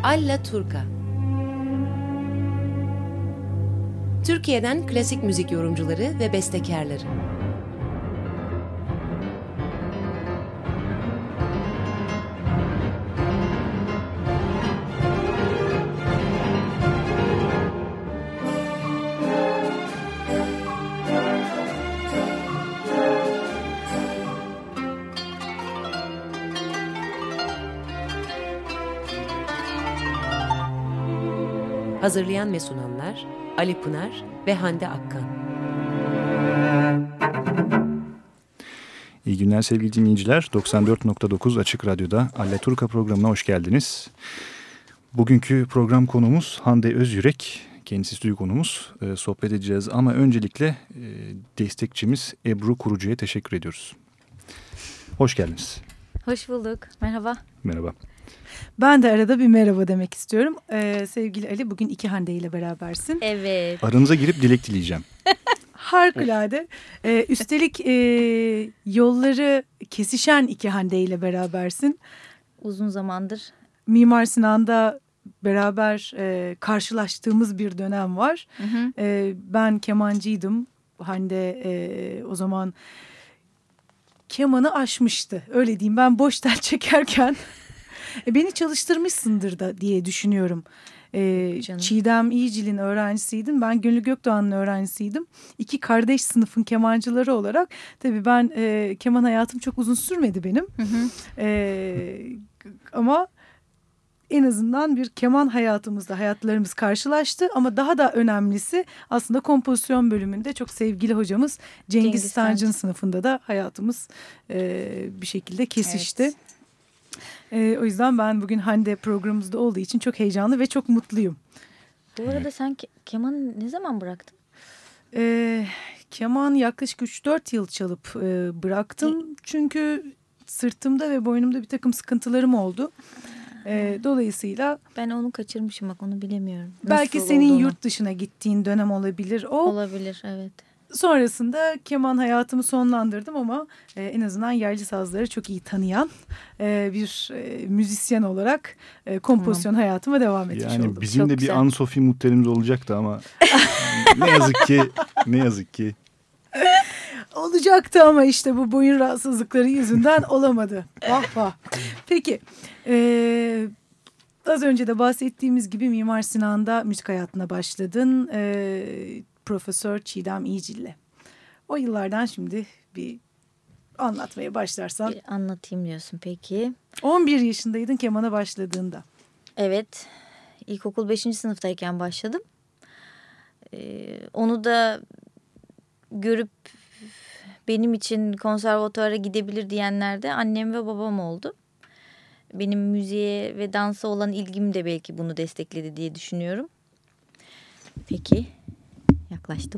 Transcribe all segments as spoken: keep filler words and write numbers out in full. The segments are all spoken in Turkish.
Alla Turca. Türkiye'den klasik müzik yorumcuları ve bestekarları. Hazırlayan ve sunanlar Ali Pınar ve Hande Akkan. İyi günler sevgili dinleyiciler. doksan dört nokta dokuz Açık Radyo'da Alla Turca programına hoş geldiniz. Bugünkü program konuğumuz Hande Özyürek. Kendisi stüdyo konuğumuz. E, sohbet edeceğiz ama öncelikle e, destekçimiz Ebru Kurucu'ya teşekkür ediyoruz. Hoş geldiniz. Hoş bulduk. Merhaba. Merhaba. Ben de arada bir merhaba demek istiyorum. Ee, sevgili Ali, bugün iki Hande ile berabersin. Evet. Aranıza girip dilek dileyeceğim. Harikulade. Ee, üstelik e, yolları kesişen iki Hande ile berabersin. Uzun zamandır. Mimar Sinan'da beraber e, karşılaştığımız bir dönem var. Hı hı. E, ben kemancıydım. Hande e, o zaman kemanı aşmıştı. Öyle diyeyim, ben boş tel çekerken... E, beni çalıştırmışsındır da diye düşünüyorum. E, Çiğdem İyicil'in öğrencisiydim. Ben Gönül Gökdoğan'ın öğrencisiydim. İki kardeş sınıfın kemancıları olarak. Tabii ben e, keman hayatım çok uzun sürmedi benim. Hı hı. E, ama en azından bir keman hayatımızda hayatlarımız karşılaştı. Ama daha da önemlisi aslında kompozisyon bölümünde çok sevgili hocamız Cengiz, Cengiz Sancı'nın sınıfında da hayatımız e, bir şekilde kesişti. Evet. Ee, o yüzden ben bugün Hande programımızda olduğu için çok heyecanlı ve çok mutluyum. Bu arada sen ke- kemanı ne zaman bıraktın? Ee, keman yaklaşık üç dört yıl çalıp e, bıraktım. E- Çünkü sırtımda ve boynumda bir takım sıkıntılarım oldu. Ee, dolayısıyla... Ben onu kaçırmışım, bak onu bilemiyorum. Belki Nasıl senin olduğunu. yurt dışına gittiğin dönem olabilir o. Olabilir, evet. Sonrasında keman hayatımı sonlandırdım ama e, en azından yerli sazları çok iyi tanıyan e, bir e, müzisyen olarak e, kompozisyon tamam. hayatıma devam etmiş yani oldum. Bizim çok de güzel. bir Anne-Sophie Mutter'imiz olacaktı ama ne yazık ki ne yazık ki. Olacaktı ama işte bu boyun rahatsızlıkları yüzünden olamadı. Vah vah. Peki. E, az önce de bahsettiğimiz gibi Mimar Sinan'da müzik hayatına başladın. E, Profesör Çiğdem İyicil'le. O yıllardan şimdi bir anlatmaya başlarsan. Bir anlatayım diyorsun peki. on bir yaşındaydın kemana başladığında. Evet. İlkokul beşinci sınıftayken başladım. Ee, onu da görüp benim için konservatuara gidebilir diyenler de annem ve babam oldu. Benim müziğe ve dansa olan ilgim de belki bunu destekledi diye düşünüyorum. Peki. Yaklaştım.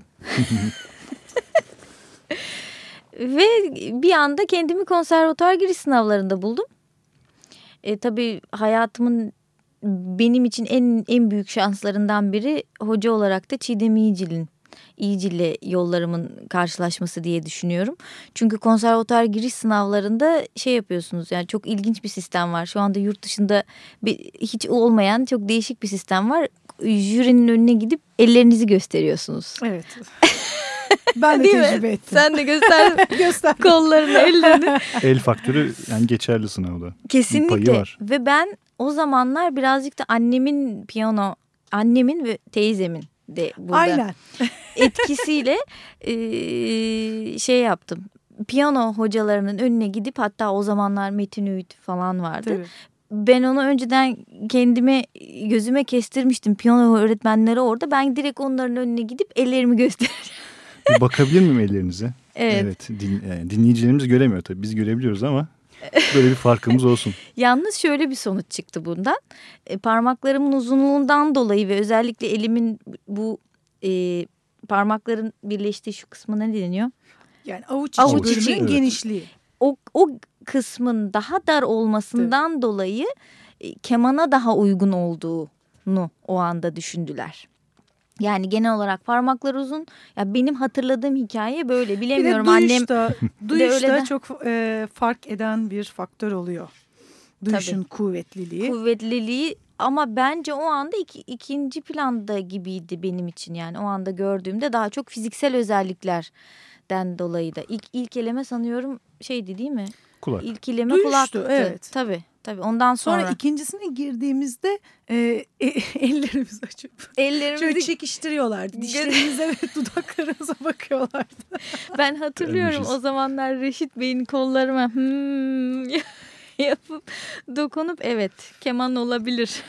Ve bir anda kendimi konservatuar giriş sınavlarında buldum. E, tabii hayatımın benim için en en büyük şanslarından biri hoca olarak da Çiğdem İyicil'in İyicil'le yollarımın karşılaşması diye düşünüyorum. Çünkü konservatuar giriş sınavlarında şey yapıyorsunuz, yani çok ilginç bir sistem var. Şu anda yurt dışında bir, hiç olmayan çok değişik bir sistem var. Jürinin önüne gidip ellerinizi gösteriyorsunuz. Evet. Ben de tecrübe ettim. Sen de göster, göster. kollarını, ellerini. El faktörü yani geçerli sınavda. Kesinlikle. Var. Ve ben o zamanlar birazcık da annemin piyano, annemin ve teyzemin de burada Aynen. etkisiyle e, şey yaptım. Piyano hocalarının önüne gidip, hatta o zamanlar Metin Öğüt falan vardı. Tabii. Ben onu önceden kendime, gözüme kestirmiştim. Piyano öğretmenleri orada. Ben direkt onların önüne gidip ellerimi göstereceğim. Bir bakabilir miyim ellerinize? Evet. Evet, din, yani dinleyicilerimiz göremiyor tabii. Biz görebiliyoruz ama böyle bir farkımız olsun. Yalnız şöyle bir sonuç çıktı bundan. E, parmaklarımın uzunluğundan dolayı ve özellikle elimin bu e, parmakların birleştiği şu kısmı ne deniyor? Yani avuç, avuç içi evet. genişliği. O, o kısmın daha dar olmasından evet. dolayı e, kemana daha uygun olduğunu o anda düşündüler. Yani genel olarak parmaklar uzun. Ya benim hatırladığım hikaye böyle, bilemiyorum. Bir de duyuşta, annem duyuşta de çok e, fark eden bir faktör oluyor. Duyuşun Tabii. kuvvetliliği. Kuvvetliliği ama bence o anda iki, ikinci planda gibiydi benim için. Yani o anda gördüğümde daha çok fiziksel özelliklerden dolayı da. İlk, ilk eleme sanıyorum şeydi değil mi? Kulak. İlk eleme Duyuştu, kulaktı. evet. Tabii. Tabii ondan sonra. Sonra ikincisine girdiğimizde e, e, ellerimizi açıp ellerimizi şöyle çekiştiriyorlardı. Dişlerimize ve dudaklarımıza bakıyorlardı. Ben hatırlıyorum Ölmüşüz. o zamanlar Reşit Bey'in kollarıma hmm yapıp dokunup evet keman olabilir.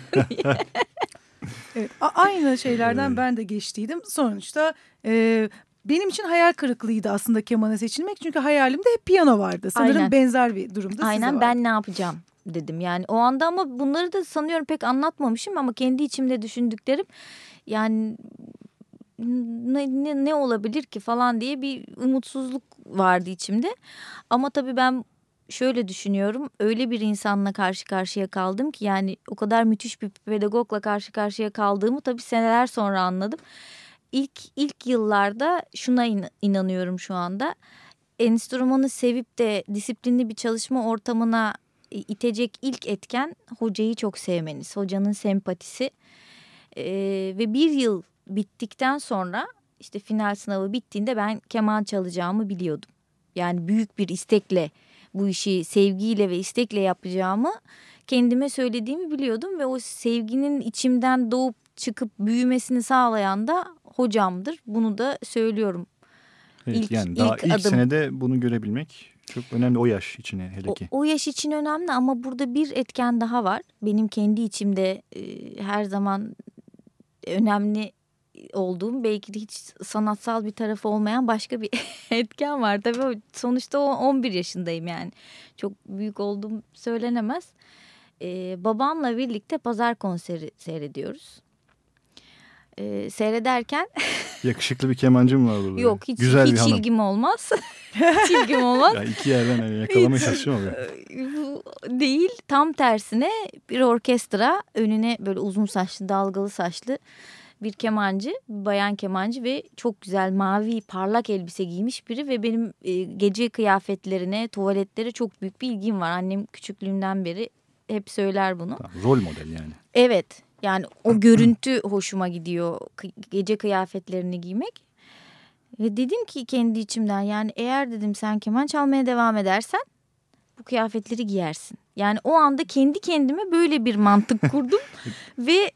Evet, a- aynı şeylerden Evet. ben de geçtiydim. Sonuçta e, benim için hayal kırıklığıydı aslında kemana seçilmek. Çünkü hayalimde hep piyano vardı. Sanırım Aynen. benzer bir durumda sizde Aynen vardı. ben ne yapacağım dedim. Yani o anda ama bunları da sanıyorum pek anlatmamışım ama kendi içimde düşündüklerim yani ne, ne, ne olabilir ki falan diye bir umutsuzluk vardı içimde. Ama tabii ben şöyle düşünüyorum, öyle bir insanla karşı karşıya kaldım ki yani o kadar müthiş bir pedagogla karşı karşıya kaldığımı tabii seneler sonra anladım. İlk ilk yıllarda şuna in, inanıyorum şu anda. Enstrümanı sevip de disiplinli bir çalışma ortamına itecek ilk etken hocayı çok sevmeniz, hocanın sempatisi. Ee, ve bir yıl bittikten sonra işte final sınavı bittiğinde ben keman çalacağımı biliyordum. Yani büyük bir istekle bu işi sevgiyle ve istekle yapacağımı kendime söylediğimi biliyordum. Ve o sevginin içimden doğup çıkıp büyümesini sağlayan da hocamdır. Bunu da söylüyorum. Evet, İlk- yani daha ilk ilk adım. senede bunu görebilmek çok önemli o yaş içine hele O, ki. o yaş için önemli ama burada bir etken daha var. Benim kendi içimde e, her zaman önemli olduğum belki de hiç sanatsal bir tarafı olmayan başka bir etken var. Tabii o, sonuçta o on bir yaşındayım yani. Çok büyük olduğum söylenemez. Ee, babamla birlikte pazar konseri seyrediyoruz. Ee, seyrederken Yakışıklı bir kemancı mı var burada? yok hiç, Güzel bir hiç hanım. ilgim olmaz. Hiç ilgim olmaz. Ya iki yerden hani yakalamaya çalışıyorum ama. Bu değil, tam tersine bir orkestra, önüne böyle uzun saçlı dalgalı saçlı bir kemancı, bir bayan kemancı ve çok güzel mavi parlak elbise giymiş biri ve benim e, gece kıyafetlerine, tuvaletlere çok büyük bir ilgim var. Annem küçüklüğümden beri hep söyler bunu. Tamam, rol model yani. Evet, yani o görüntü hoşuma gidiyor, Kı- gece kıyafetlerini giymek. Ve dedim ki kendi içimden, yani eğer dedim sen keman çalmaya devam edersen bu kıyafetleri giyersin. Yani o anda kendi kendime böyle bir mantık kurdum ve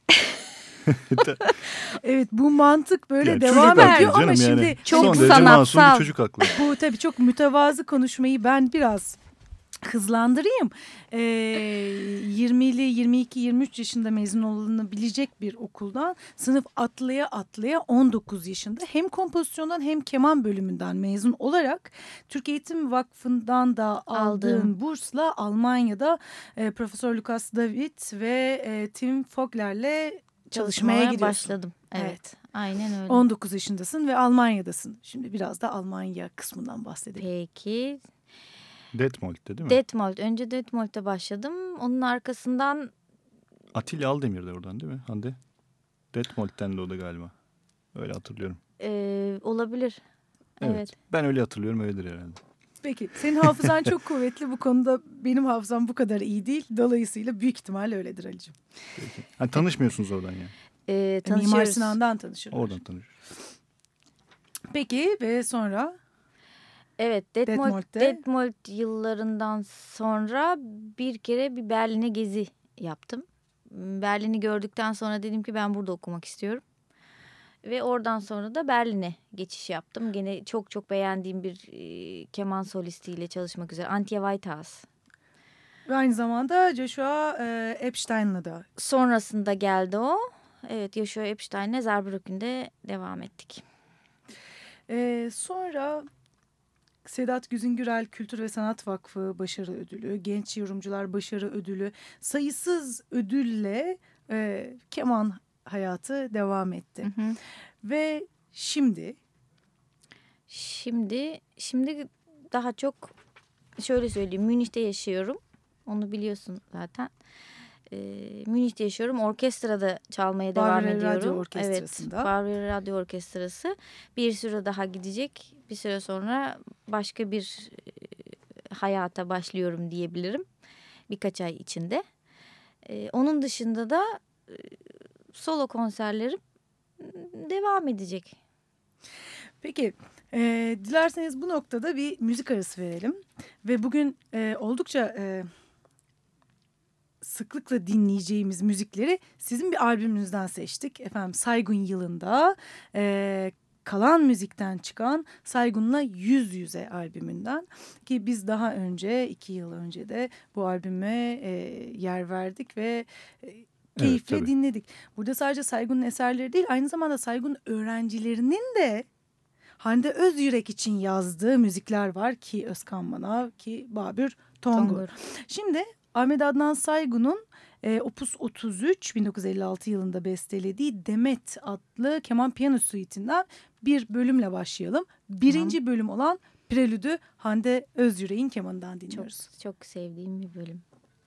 Evet, bu mantık böyle Yani devam çocuk aklı ediyor ama canım şimdi yani. çok Son derece masum sanatsal. bir çocuk aklı. bu tabii çok mütevazı konuşmayı ben biraz hızlandırayım. Ee, yirmili, yirmi iki, yirmi üç yaşında mezun olunabilecek bir okuldan sınıf atlaya atlaya on dokuz yaşında hem kompozisyondan hem keman bölümünden mezun olarak Türk Eğitim Vakfı'ndan da aldığın Aldım. bursla Almanya'da e, Profesör Lukas David ve e, Tim Fogler'le çalışmaya çalışmaya gidiyorsun. başladım. Evet, Evet. aynen öyle. on dokuz yaşındasın ve Almanya'dasın. Şimdi biraz da Almanya kısmından bahsedelim. Peki. Detmolt'te değil mi? Detmold. Önce Detmold'da başladım. Onun arkasından Atilla Aldemir de oradan değil mi Hande? Detmolt'ten de o da galiba. Öyle hatırlıyorum. e, olabilir. Evet. Evet. Ben öyle hatırlıyorum, öyledir herhalde. Peki, senin hafızan çok kuvvetli, bu konuda benim hafızam bu kadar iyi değil. Dolayısıyla büyük ihtimal öyledir Ali'cim. Peki. Ha, tanışmıyorsunuz oradan yani. E, Mimar tanışıyoruz. Sinan'dan tanışıyorlar. Oradan tanışıyoruz. Peki ve sonra Evet, Detmold, Detmold'de. Detmold yıllarından sonra bir kere bir Berlin'e gezi yaptım. Berlin'i gördükten sonra dedim ki ben burada okumak istiyorum. Ve oradan sonra da Berlin'e geçiş yaptım. Gene çok çok beğendiğim bir e, keman solistiyle çalışmak üzere. Antje Whitehouse. ve aynı zamanda Joshua e, Epstein'la da. Sonrasında geldi o. Evet, Joshua Epstein'le Saarbrücken'de devam ettik. E, sonra Sedat Güzingürel Kültür ve Sanat Vakfı Başarı Ödülü, Genç Yorumcular Başarı Ödülü, sayısız ödülle e, keman hayatı devam etti. Hı hı. Ve şimdi Şimdi şimdi daha çok şöyle söyleyeyim, Münih'te yaşıyorum. Onu biliyorsun zaten. Ee, Münih'te yaşıyorum. Orkestrada çalmaya devam Bavariya ediyorum. Radyo Orkestrası'nda. Evet, Bavariya Radyo Orkestrası. Bir süre daha gidecek. Bir süre sonra başka bir e, hayata başlıyorum diyebilirim. Birkaç ay içinde. E, onun dışında da e, solo konserlerim devam edecek. Peki, e, dilerseniz bu noktada bir müzik arası verelim. Ve bugün e, oldukça e, sıklıkla dinleyeceğimiz müzikleri sizin bir albümünüzden seçtik. Efendim, Saygun yılında e, Kalan Müzik'ten çıkan Saygun'la Yüz Yüze albümünden. Ki biz daha önce, iki yıl önce de bu albüme e, yer verdik ve... E, keyifle evet, dinledik. Burada sadece Saygun'un eserleri değil, aynı zamanda Saygun öğrencilerinin de Hande Özyürek için yazdığı müzikler var ki Özkan Manav, ki Babür Tongur. Tongur. Şimdi Ahmet Adnan Saygun'un e, Opus otuz üç bin dokuz yüz elli altı yılında bestelediği Demet adlı keman piyano suite'inden bir bölümle başlayalım. Birinci tamam. bölüm olan Prelüdü Hande Özyürek'in kemanından dinliyoruz. Çok, çok sevdiğim bir bölüm.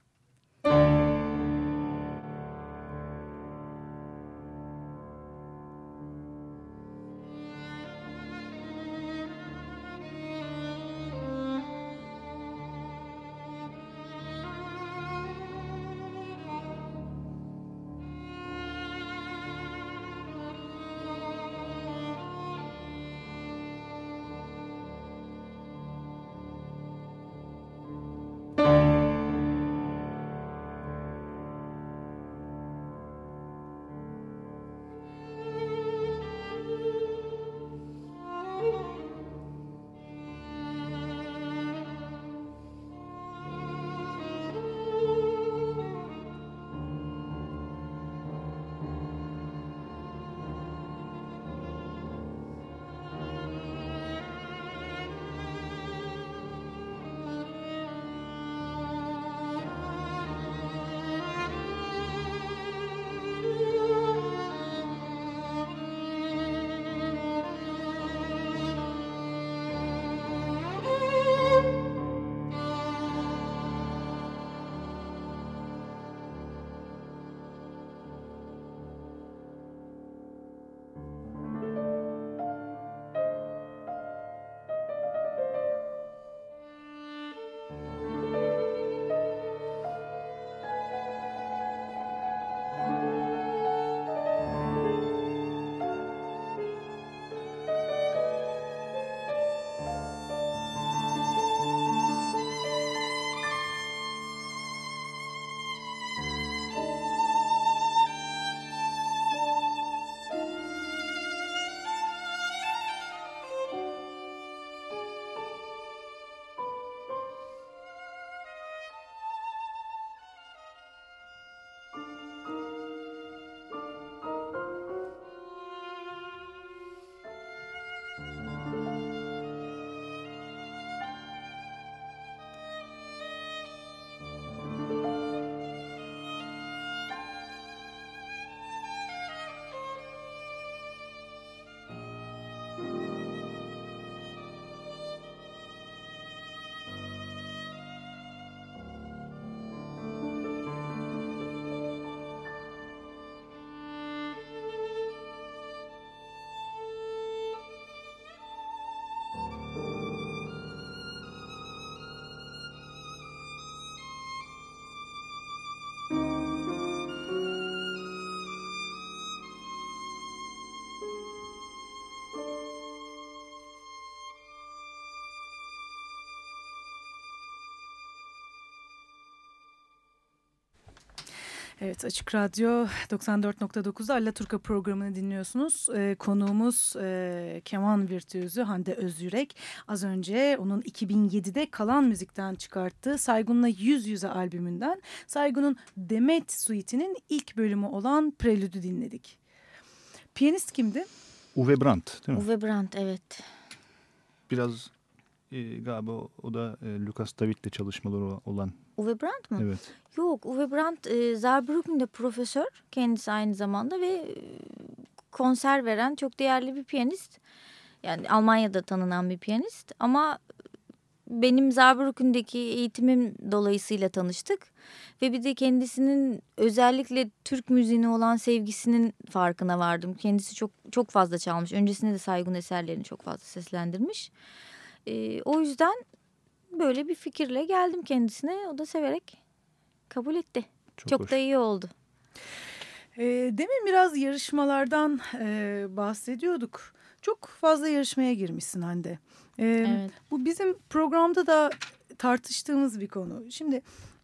Evet, Açık Radyo doksan dört nokta dokuzda Allaturka programını dinliyorsunuz. Ee, konuğumuz e, keman virtüözü Hande Özyürek. Az önce onun iki bin yedide Kalan Müzik'ten çıkarttığı Saygun'la Yüz Yüze albümünden Saygun'un Demet suite'inin ilk bölümü olan Prelüdü dinledik. Piyanist kimdi? Uwe Brandt değil mi? Uwe Brandt, evet. Biraz e, galiba o, o da e, Lukas David'le çalışmaları olan. Uwe Brandt mı? Evet. Yok, Uwe Brandt e, Saarbrücken'de profesör, kendisi aynı zamanda ve e, konser veren çok değerli bir piyanist. Yani Almanya'da tanınan bir piyanist ama benim Saarbrücken'deki eğitimim dolayısıyla tanıştık. Ve bir de kendisinin özellikle Türk müziğine olan sevgisinin farkına vardım. Kendisi çok çok fazla çalmış. Öncesinde de Saygun eserlerini çok fazla seslendirmiş. E, o yüzden böyle bir fikirle geldim kendisine. O da severek kabul etti. Çok, Çok hoş. da iyi oldu. E, demin biraz yarışmalardan e, bahsediyorduk. Çok fazla yarışmaya girmişsin Hande. E, Evet. Bu bizim programda da tartıştığımız bir konu. Şimdi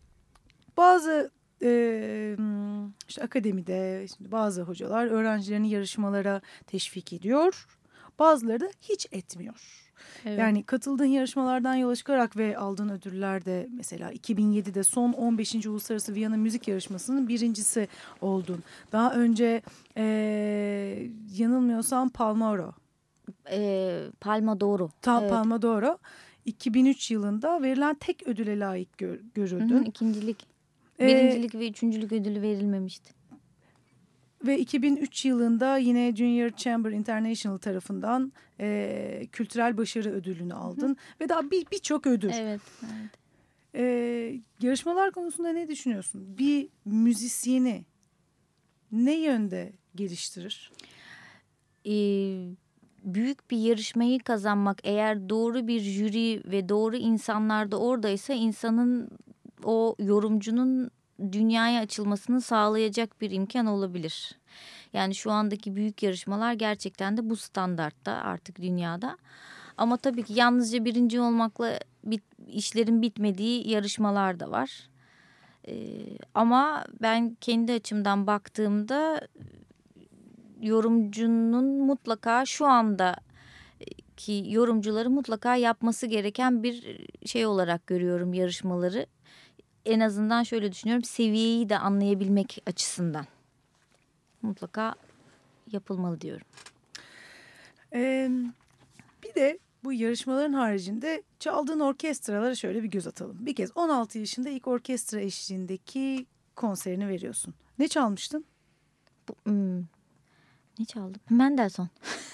bazı e, işte akademide şimdi bazı hocalar öğrencilerini yarışmalara teşvik ediyor. Bazıları da hiç etmiyor. Evet. Yani katıldığın yarışmalardan yola çıkarak ve aldığın ödüllerde mesela iki bin yedide son on beşinci Uluslararası Viyana Müzik Yarışması'nın birincisi oldun. Daha önce e, yanılmıyorsam Palmaro. E, Palma doğru. Ta, Evet. Palma doğru. iki bin üç yılında verilen tek ödüle layık gör, görüldün. Hı hı, ikincilik. Ee, Birincilik ve üçüncülük ödülü verilmemişti. Ve iki bin üç yılında yine Junior Chamber International tarafından e, kültürel başarı ödülünü aldın. Hı hı. Ve daha bir birçok ödül. Evet. evet. E, yarışmalar konusunda ne düşünüyorsun? Bir müzisyeni ne yönde geliştirir? Ee, büyük bir yarışmayı kazanmak, eğer doğru bir jüri ve doğru insanlar da oradaysa, insanın, o yorumcunun dünyaya açılmasını sağlayacak bir imkan olabilir. Yani şu andaki büyük yarışmalar gerçekten de bu standartta artık dünyada. Ama tabii ki yalnızca birinci olmakla bit, işlerin bitmediği yarışmalar da var. Ee, ama ben kendi açımdan baktığımda yorumcunun mutlaka şu anda ki yorumcuları mutlaka yapması gereken bir şey olarak görüyorum yarışmaları. En azından şöyle düşünüyorum, seviyeyi de anlayabilmek açısından mutlaka yapılmalı diyorum. Ee, bir de bu yarışmaların haricinde çaldığın orkestralara şöyle bir göz atalım. Bir kez on altı yaşında ilk orkestra eşliğindeki konserini veriyorsun. Ne çalmıştın? Bu, hmm, ne çaldım? Mendelssohn.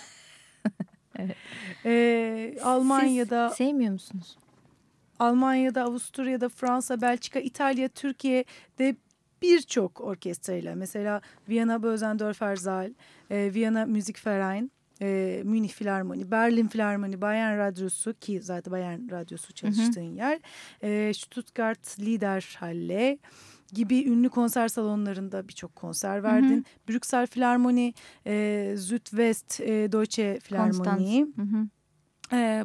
Evet. Ee, Almanya'da... Siz sevmiyor musunuz? Almanya'da, Avusturya'da, Fransa, Belçika, İtalya, Türkiye'de birçok orkestrayla, mesela Viyana Bösendorfer Saal, e, Viyana Musikverein, e, Münih Filarmoni, Berlin Filarmoni, Bayern Radyosu, ki zaten Bayern Radyosu çalıştığın hı hı. yer, e, Stuttgart Liederhalle gibi ünlü konser salonlarında birçok konser verdin. Hı hı. Brüksel Filarmoni, e, Südwest e, Deutsche Filarmoni, hı hı. E,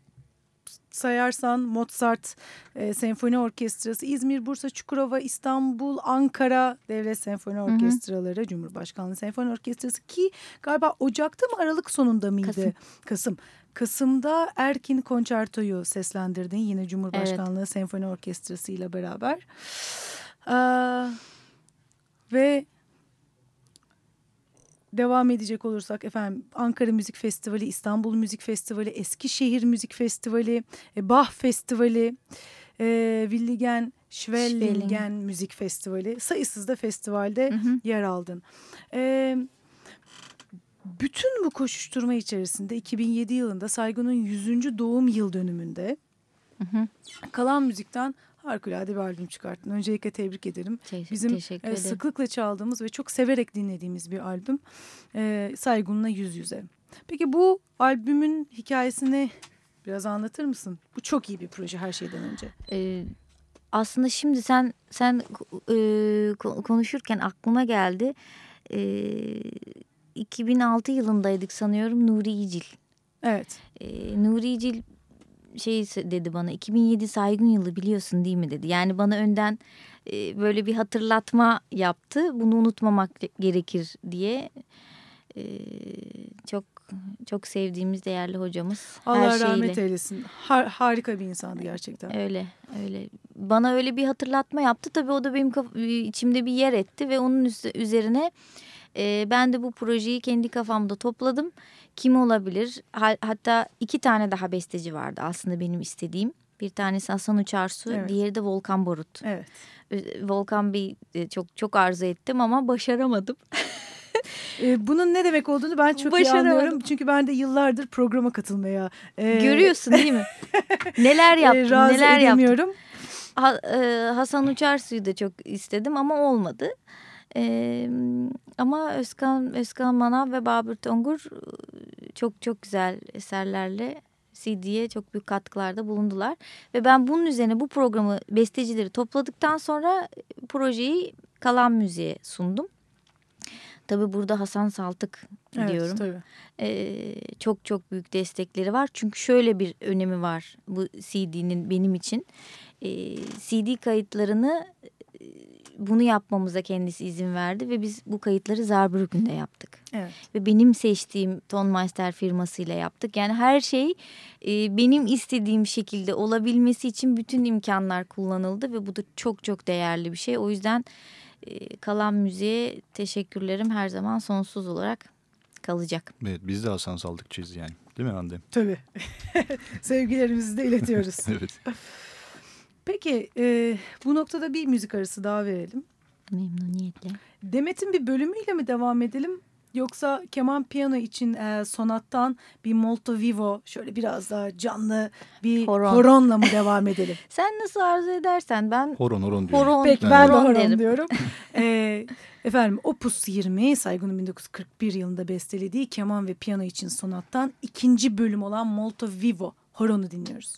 sayarsan Mozart e, Senfoni Orkestrası, İzmir, Bursa, Çukurova, İstanbul, Ankara Devlet Senfoni Orkestraları, hı hı. Cumhurbaşkanlığı Senfoni Orkestrası, ki galiba Ocak'ta mı Aralık sonunda mıydı? Kasım. Kasım. Kasım'da Erkin Konçerto'yu seslendirdin yine Cumhurbaşkanlığı evet. Senfoni Orkestrası ile beraber. Ee, ve devam edecek olursak efendim, Ankara Müzik Festivali, İstanbul Müzik Festivali, Eskişehir Müzik Festivali, e, Bach Festivali, e, Willigen Schwellingen Müzik Festivali, sayısız da festivalde hı hı. yer aldın. E, bütün bu koşuşturma içerisinde iki bin yedi yılında Saygun'un yüzüncü doğum yıl dönümünde hı hı. Kalan Müzik'ten harikulade bir albüm çıkarttın. Öncelikle tebrik ederim. Te- Bizim teşekkür e, sıklıkla çaldığımız ve çok severek dinlediğimiz bir albüm. E, Saygun'la Yüz Yüze. Peki bu albümün hikayesini biraz anlatır mısın? Bu çok iyi bir proje her şeyden önce. Ee, aslında şimdi sen sen e, konuşurken aklıma geldi. E, iki bin altı yılındaydık sanıyorum, Nuri İcil. Evet. E, Nuri İcil şey dedi bana, iki bin yedi Saygun yılı biliyorsun değil mi dedi. Yani bana önden e, böyle bir hatırlatma yaptı. Bunu unutmamak gerekir diye. E, çok çok sevdiğimiz değerli hocamız. Allah her rahmet şeyle. eylesin. Har harika bir insandı gerçekten. Öyle öyle. Bana öyle bir hatırlatma yaptı. Tabii o da benim içimde bir yer etti ve onun üzerine e, ben de bu projeyi kendi kafamda topladım. Kim olabilir? Hatta iki tane daha besteci vardı aslında benim istediğim. Bir tanesi Hasan Uçarsu, evet. diğeri de Volkan Borut. Evet. Volkan Bey çok çok arzu ettim ama başaramadım. Bunun ne demek olduğunu ben çok iyi anlıyorum. Çünkü ben de yıllardır programa katılmaya... E... Görüyorsun değil mi? Neler yaptım, razı neler edemiyorum. yaptım. Ha, e, Hasan Uçarsu'yu da çok istedim ama olmadı. Ee, ama Özkan Özkan Manav ve Babür Tongur çok çok güzel eserlerle C D'ye çok büyük katkılarda bulundular ve ben bunun üzerine bu programı, bestecileri topladıktan sonra projeyi Kalan Müziğe sundum. Tabii burada Hasan Saltık diyorum. Evet, tabii. Ee, çok çok büyük destekleri var. Çünkü şöyle bir önemi var bu C D'nin benim için. Ee, C D kayıtlarını e, bunu yapmamıza kendisi izin verdi ve biz bu kayıtları Saarbrücken'de yaptık. Evet. Ve benim seçtiğim Tonmeister firmasıyla yaptık. Yani her şey e, benim istediğim şekilde olabilmesi için bütün imkanlar kullanıldı ve bu da çok çok değerli bir şey. O yüzden e, Kalan Müziğe teşekkürlerim her zaman sonsuz olarak kalacak. Evet, biz de Hasan Saldıkçıyız yani. Değil mi Hande? Tabii. Sevgilerimizi de iletiyoruz. Evet. Peki e, bu noktada bir müzik arası daha verelim. Memnuniyetle. Demet'in bir bölümüyle mi devam edelim? Yoksa keman piyano için e, sonattan bir molto vivo şöyle biraz daha canlı bir Horon. horonla mı devam edelim? Sen nasıl arzu edersen ben Horon horon diyorum. horon, Peki ben de horon horon derim. diyorum. e, efendim Opus yirmi Saygun'un bin dokuz yüz kırk bir yılında bestelediği keman ve piyano için sonattan ikinci bölüm olan molto vivo horonu dinliyoruz.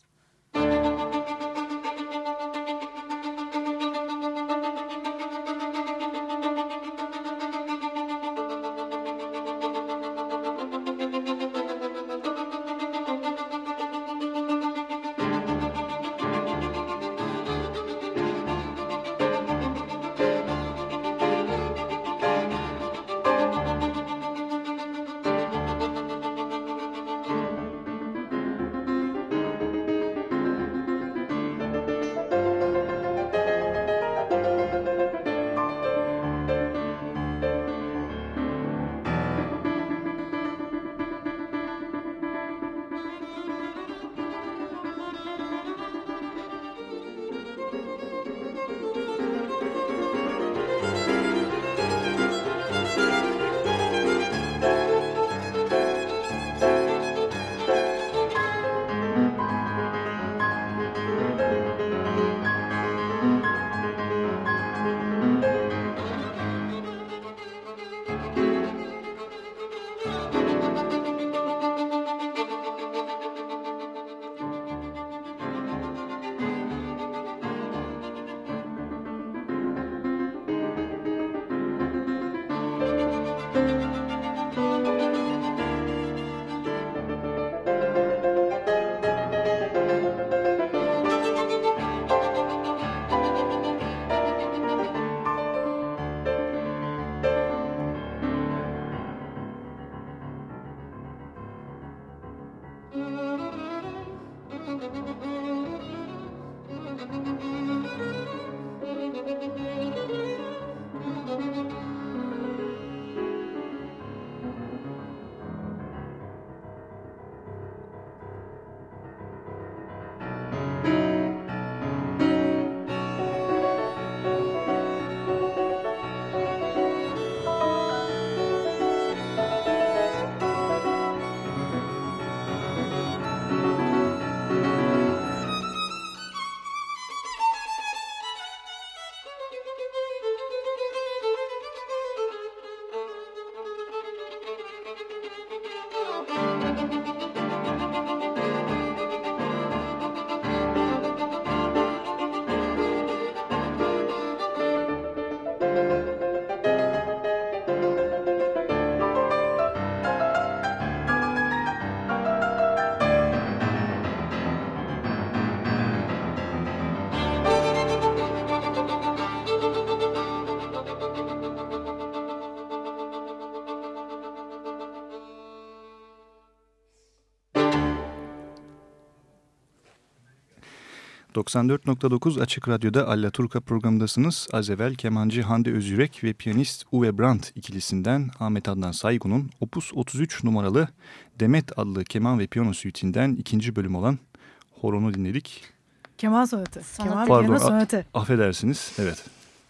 doksan dört nokta dokuz Açık Radyo'da Allaturka programındasınız. Az evvel kemancı Hande Özyürek ve piyanist Uwe Brandt ikilisinden Ahmet Adnan Saygun'un Opus otuz üç numaralı Demet adlı keman ve piyano suite'inden ikinci bölüm olan Horon'u dinledik. Keman sonatı. Sonatı. Keman Pardon, piyano sonatı. Affedersiniz, evet.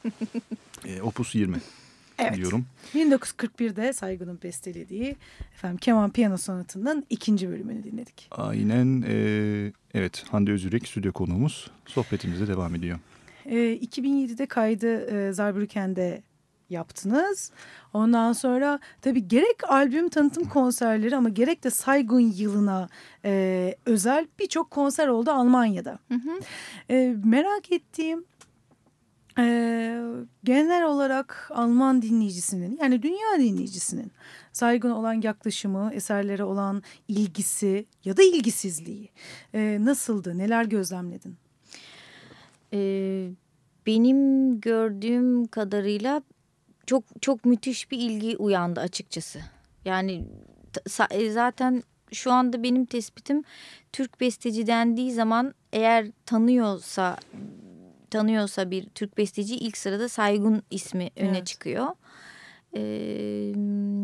e, Opus yirmi Evet. diyorum. bin dokuz yüz kırk birde Saygun'un bestelediği efendim keman piyano sonatının ikinci bölümünü dinledik. Aynen, e, evet, Hande Özyürek stüdyo konuğumuz. Sohbetimize devam ediyor. E, iki bin yedide kaydı e, Saarbrücken'de yaptınız. Ondan sonra tabii gerek albüm tanıtım konserleri ama gerek de Saygun yılına e, özel birçok konser oldu Almanya'da. Hı hı. E, merak ettiğim Ee, genel olarak Alman dinleyicisinin, yani dünya dinleyicisinin Saygun'a olan yaklaşımı, eserlere olan ilgisi ya da ilgisizliği ee, nasıldı? Neler gözlemledin? Ee, benim gördüğüm kadarıyla çok çok müthiş bir ilgi uyandı açıkçası. Yani zaten şu anda benim tespitim, Türk besteci dendiği zaman eğer tanıyorsa tanıyorsa bir Türk besteci, ilk sırada Saygun ismi öne evet. çıkıyor. Ee,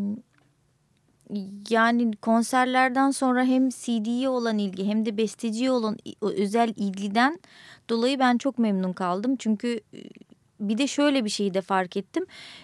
yani konserlerden sonra hem C D'ye olan ilgi hem de besteciye olan özel ilgiden dolayı ben çok memnun kaldım. Çünkü bir de şöyle bir şeyi de fark ettim.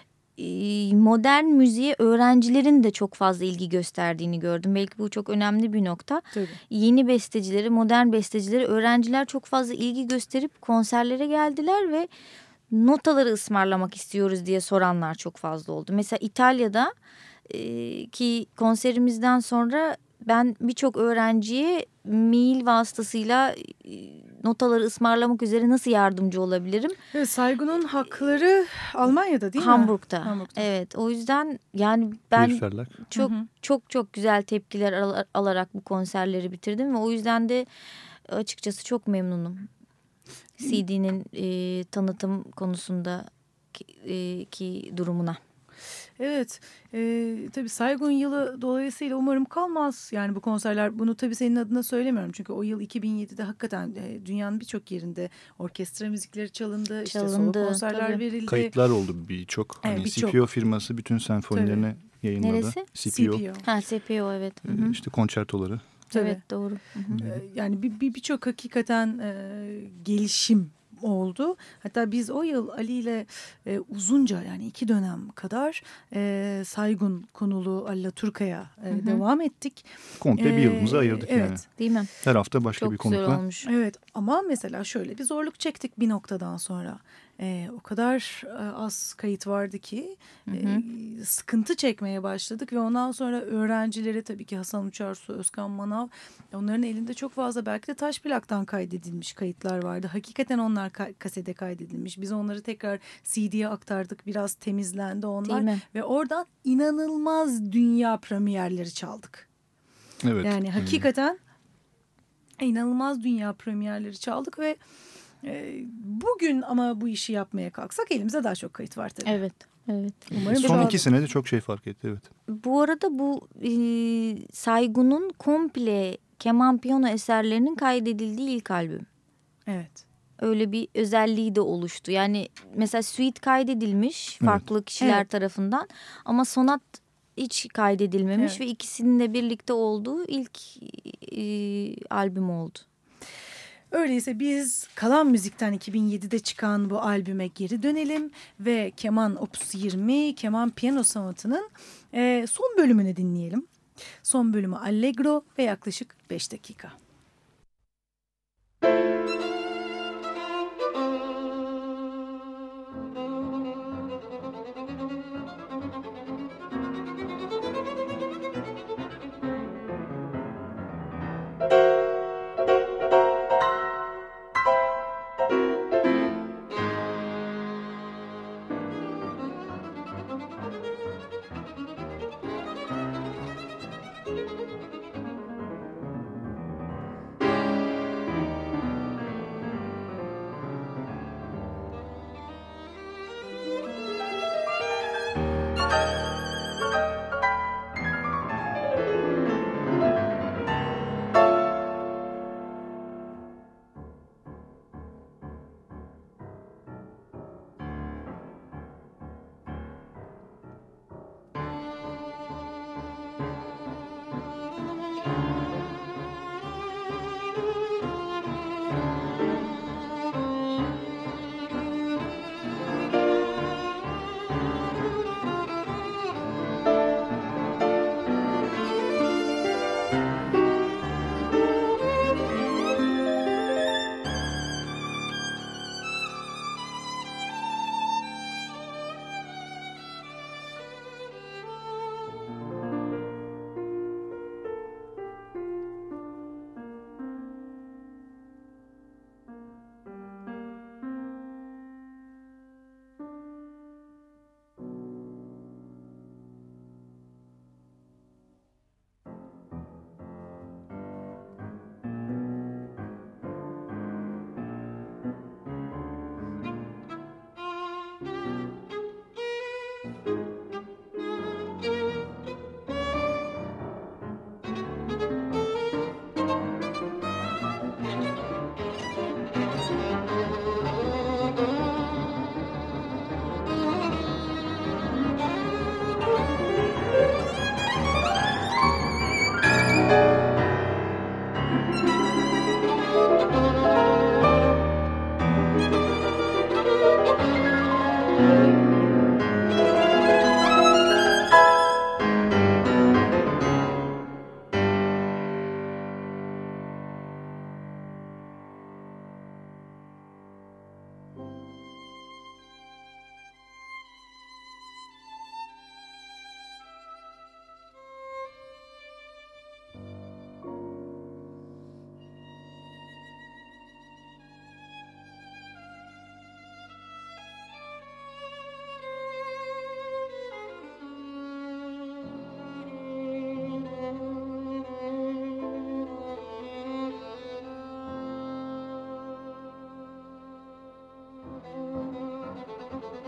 Modern müziğe öğrencilerin de çok fazla ilgi gösterdiğini gördüm. Belki bu çok önemli bir nokta. Tabii. Yeni bestecileri, modern bestecileri öğrenciler çok fazla ilgi gösterip konserlere geldiler ve notaları ısmarlamak istiyoruz diye soranlar çok fazla oldu. Mesela İtalya'da e, ki konserimizden sonra ben birçok öğrenciye mail vasıtasıyla e, notaları ısmarlamak üzere nasıl yardımcı olabilirim? Evet, Saygun'un hakları Almanya'da değil Hamburg'da. mi? Hamburg'da. Evet, o yüzden yani ben çok hı hı. çok çok güzel tepkiler al alarak bu konserleri bitirdim ve o yüzden de açıkçası çok memnunum. C D'nin e, tanıtım konusunda ki, e, ki durumuna. Evet, e, tabii Saygun yılı dolayısıyla umarım kalmaz. Yani bu konserler, bunu tabii senin adına söylemiyorum. Çünkü o yıl iki bin yedide hakikaten e, dünyanın birçok yerinde orkestra müzikleri çalındı. çalındı işte solo konserler tabii. verildi. Kayıtlar oldu birçok. Evet, hani bir C P O firması bütün senfonilerini tabii. yayınladı. Neresi? C P O. C P O. Ha, C P O evet. Hı -hı. İşte konçertoları. Tabii. Evet, doğru. Hı -hı. Yani bir birçok bir hakikaten e, gelişim oldu. Hatta biz o yıl Ali ile e, uzunca, yani iki dönem kadar e, Saygun konulu Allaturka'ya e, hı hı. devam ettik. Komple bir yılımızı ayırdık evet. yani. Değil mi? Her hafta başka çok bir konukla. Çok güzel olmuş. Evet, ama mesela şöyle bir zorluk çektik bir noktadan sonra. E, o kadar e, az kayıt vardı ki hı hı. E, sıkıntı çekmeye başladık ve ondan sonra öğrencilere, tabii ki Hasan Uçarsu, Özkan Manav, onların elinde çok fazla belki de taş plaktan kaydedilmiş kayıtlar vardı. Hakikaten onlar ka kasede kaydedilmiş. Biz onları tekrar C D'ye aktardık. Biraz temizlendi onlar ve oradan inanılmaz dünya premierleri çaldık. Evet. Yani hakikaten hmm. inanılmaz dünya premierleri çaldık ve bugün ama bu işi yapmaya kalksak elimize daha çok kayıt var tabii. Evet, evet. Umarım son iki senede çok şey fark etti, evet. Bu arada bu e, Saygun'un komple keman piyano eserlerinin kaydedildiği ilk albüm. Evet. Öyle bir özelliği de oluştu. Yani mesela suite kaydedilmiş farklı evet. kişiler evet. tarafından ama sonat hiç kaydedilmemiş evet. ve ikisinin de birlikte olduğu ilk e, albüm oldu. Öyleyse biz kalan müzikten iki bin yedide çıkan bu albüme geri dönelim ve Keman Opus yirmi, Keman Piyano Sonatı'nın e, son bölümünü dinleyelim. Son bölümü Allegro ve yaklaşık beş dakika.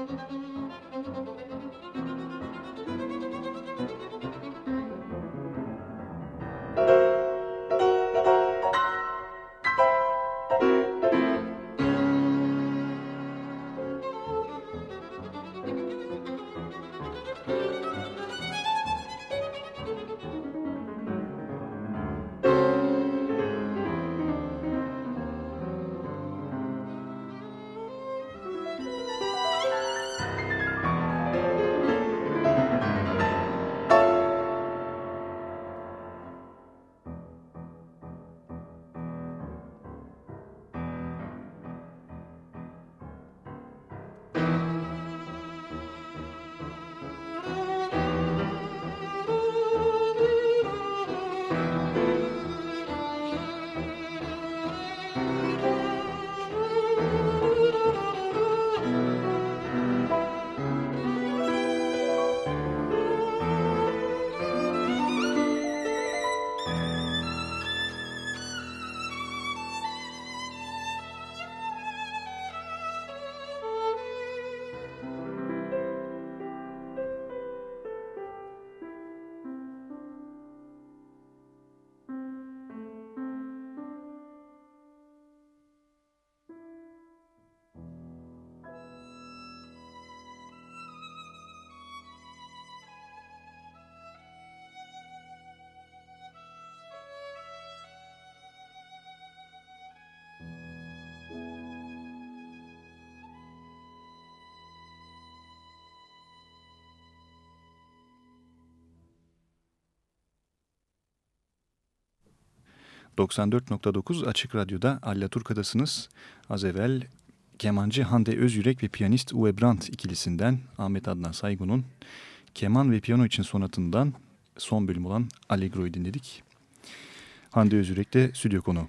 doksan dört nokta dokuz Açık Radyo'da Allaturka'dasınız. Az evvel kemancı Hande Özyürek ve piyanist Uwe Brandt ikilisinden Ahmet Adnan Saygun'un keman ve piyano için sonatından son bölüm olan Allegro'yu dinledik. Hande Özyürek de stüdyo konuğu.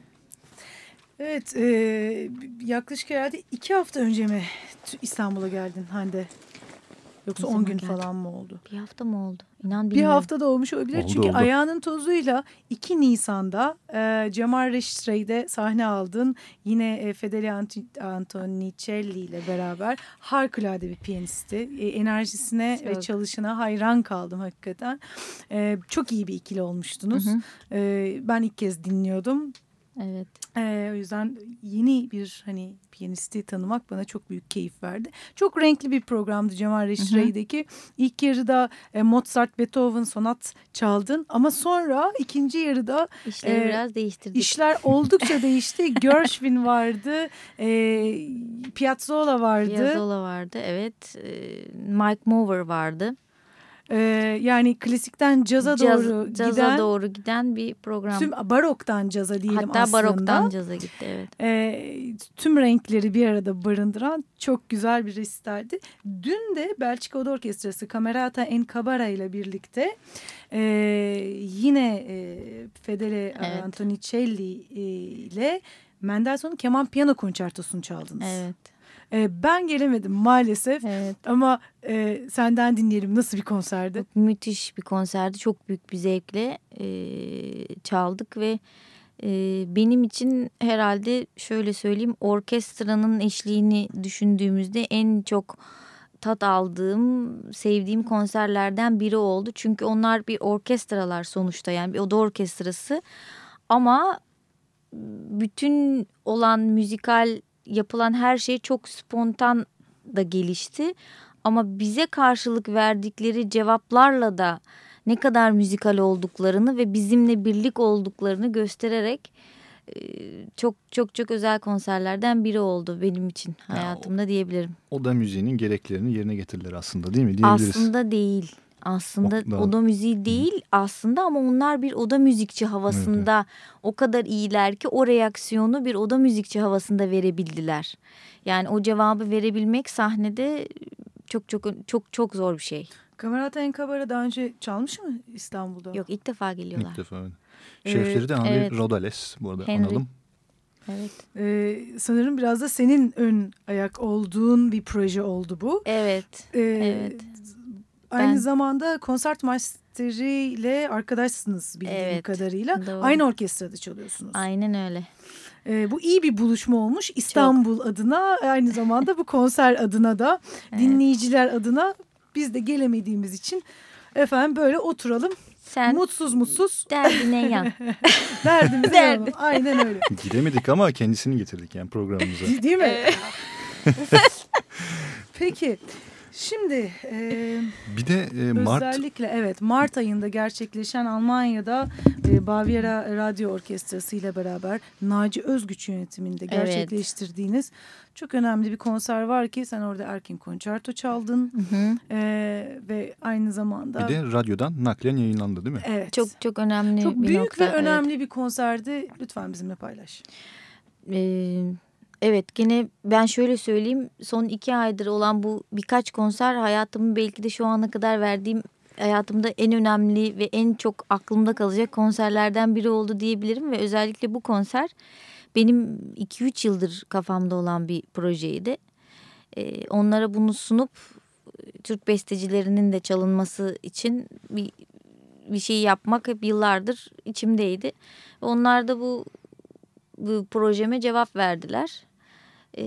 Evet, e, yaklaşık herhalde iki hafta önce mi İstanbul'a geldin Hande? Yoksa on gün geldim falan mı oldu? Bir hafta mı oldu? İnan bilmiyorum. Bir hafta da olmuş olabilir. Oldu, Çünkü oldu. ayağının tozuyla iki Nisan'da e, Cemal Reşitre'de sahne aldın. Yine e, Fedele Antonicelli ile beraber harikulade bir piyanisti. E, enerjisine Çok. ve çalışına hayran kaldım hakikaten. E, çok iyi bir ikili olmuştunuz. Hı hı. E, ben ilk kez dinliyordum. Evet. Ee, o yüzden yeni bir hani piyanisti tanımak bana çok büyük keyif verdi. Çok renkli bir programdı Cemal Reşitre'deki. İlk yarıda e, Mozart, Beethoven, sonat çaldın ama sonra ikinci yarıda İşleri e, biraz değiştirdik. işler oldukça değişti. Gershwin vardı, e, Piazzolla vardı. Piazzolla vardı, evet. E, Mike Mover vardı. Ee, yani klasikten caza Caz, doğru caza giden, doğru giden bir program. tüm baroktan caza diyelim Hatta aslında. Hatta baroktan caza gitti, evet. Ee, tüm renkleri bir arada barındıran çok güzel bir resitaldi. Dün de Belçika Oda Orkestrası Camerata en Cabara ile birlikte e, yine e, Fedele Evet. Antonicelli e, ile Mendelssohn'un keman piyano konçertosunu çaldınız. Evet. E, ben gelemedim maalesef. Evet. Ama e, senden dinleyelim, nasıl bir konserdi? Çok müthiş bir konserdi. Çok büyük bir zevkle e, çaldık ve e, benim için herhalde şöyle söyleyeyim, orkestranın eşliğini düşündüğümüzde en çok tat aldığım, sevdiğim konserlerden biri oldu. Çünkü onlar bir orkestralar sonuçta, yani bir oda orkestrası ama bütün olan müzikal yapılan her şey çok spontan da gelişti. Ama bize karşılık verdikleri cevaplarla da ne kadar müzikal olduklarını ve bizimle birlik olduklarını göstererek çok çok çok özel konserlerden biri oldu benim için hayatımda, ya, diyebilirim. Oda müziğinin gereklerini yerine getirdiler aslında, değil mi? Diyebiliriz. Aslında değil. Aslında o, oda müziği değil Hı. aslında, ama onlar bir oda müzikçi havasında, evet, o kadar iyiler ki o reaksiyonu bir oda müzikçi havasında verebildiler. Yani o cevabı verebilmek sahnede çok çok çok çok zor bir şey. Camerata en Cabara daha önce çalmış mı İstanbul'da? Yok, ilk defa geliyorlar. İlk defa. Ee, Şefleri de Henry evet. Rodales bu arada, Henry. analım. Evet. Ee, sanırım biraz da senin ön ayak olduğun bir proje oldu bu. Evet. Ee, evet. Aynı ben... zamanda konsertmeisteriyle arkadaşsınız bildiğim evet, kadarıyla. doğru. Aynı orkestrada çalıyorsunuz. Aynen öyle. E, bu iyi bir buluşma olmuş İstanbul Çok. adına, aynı zamanda bu konser adına da evet. dinleyiciler adına. Biz de gelemediğimiz için efendim böyle oturalım. Sen mutsuz mutsuz. Derdine yan. Derdimize yanalım. Aynen öyle. Gidemedik ama kendisini getirdik yani programımıza. Değil mi? Peki. Şimdi e, bir de e, Mart özellikle evet Mart ayında gerçekleşen Almanya'da e, Baviera Radyo Orkestrası ile beraber Naci Özgüç yönetiminde gerçekleştirdiğiniz evet. çok önemli bir konser var ki sen orada Erkin Konçerto çaldın hı hı. E, ve aynı zamanda bir de radyodan naklen yayınlandı değil mi? Evet. Çok çok önemli çok bir büyük nokta, ve önemli evet. bir konserdi. Lütfen bizimle paylaş. Ee, Evet, gene ben şöyle söyleyeyim, son iki aydır olan bu birkaç konser hayatımın belki de şu ana kadar verdiğim hayatımda en önemli ve en çok aklımda kalacak konserlerden biri oldu diyebilirim. Ve özellikle bu konser benim iki üç yıldır kafamda olan bir projeydi. Ee, onlara bunu sunup Türk bestecilerinin de çalınması için bir, bir şey yapmak hep yıllardır içimdeydi. Onlar da bu, bu projeme cevap verdiler. Ee,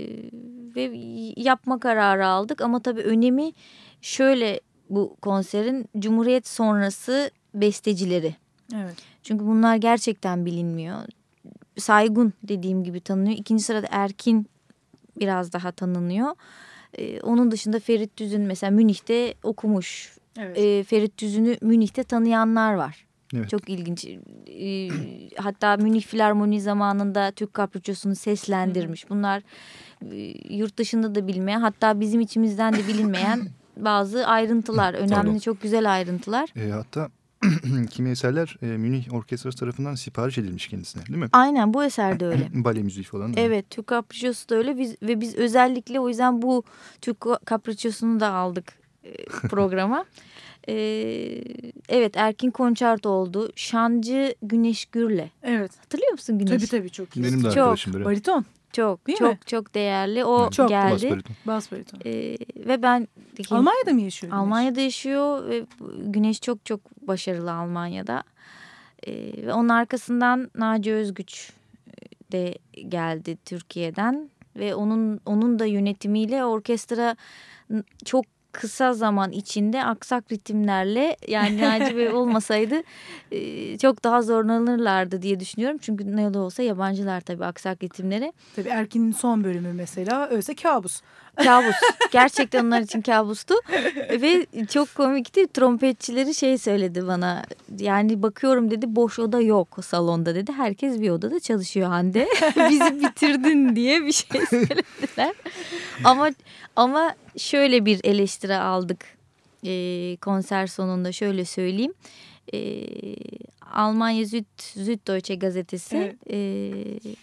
ve yapma kararı aldık ama tabii önemi şöyle, bu konserin Cumhuriyet sonrası bestecileri. Evet. Çünkü bunlar gerçekten bilinmiyor. Saygun dediğim gibi tanınıyor. İkinci sırada Erkin biraz daha tanınıyor. Ee, onun dışında Ferit Düzün mesela Münih'te okumuş. Evet. Ee, Ferit Düzün'ü Münih'te tanıyanlar var. Evet. Çok ilginç. Ee, hatta Münih Filarmoni zamanında Türk Kapriçosu'nu seslendirmiş. Bunlar e, yurt dışında da bilmeyen, hatta bizim içimizden de bilinmeyen bazı ayrıntılar. Önemli, Pardon. çok güzel ayrıntılar. E, hatta kimi eserler e, Münih Orkestrası tarafından sipariş edilmiş kendisine, değil mi? Aynen, bu eser de öyle. Bale müziği falan. Evet, Türk Kapriçosu da öyle. Biz, ve biz özellikle o yüzden bu Türk Kapriçosu'nu da aldık e, programa. Ee, evet, Erkin Konçerto oldu. Şancı Güneş Gürle. Evet. Hatırlıyor musun Güneş? Tabii tabii, çok iyi. Benim de arkadaşımdır. Bariton. Çok Değil çok mi? çok değerli. O evet. geldi. Bas bariton. Bas bariton. Ee, ve ben Almanya'da mı yaşıyor Güneş? Almanya'da yaşıyor ve Güneş çok çok başarılı Almanya'da. Ee, ve onun arkasından Naci Özgüç de geldi Türkiye'den ve onun onun da yönetimiyle orkestra çok kısa zaman içinde aksak ritimlerle, yani Naci Bey olmasaydı e, çok daha zorlanırlardı diye düşünüyorum. Çünkü ne olsa yabancılar tabii aksak ritimleri. Tabii Erkin'in son bölümü mesela öyleyse kabus. Kabus. Gerçekten onlar için kabustu. Ve çok komikti. Trompetçileri şey söyledi bana. Yani bakıyorum dedi, boş oda yok salonda dedi. Herkes bir odada çalışıyor Hande. Bizi bitirdin diye bir şey söylediler. Ama ama şöyle bir eleştiri aldık e, konser sonunda, şöyle söyleyeyim. E, Almanya Süd, Süddeutsche gazetesi evet. e,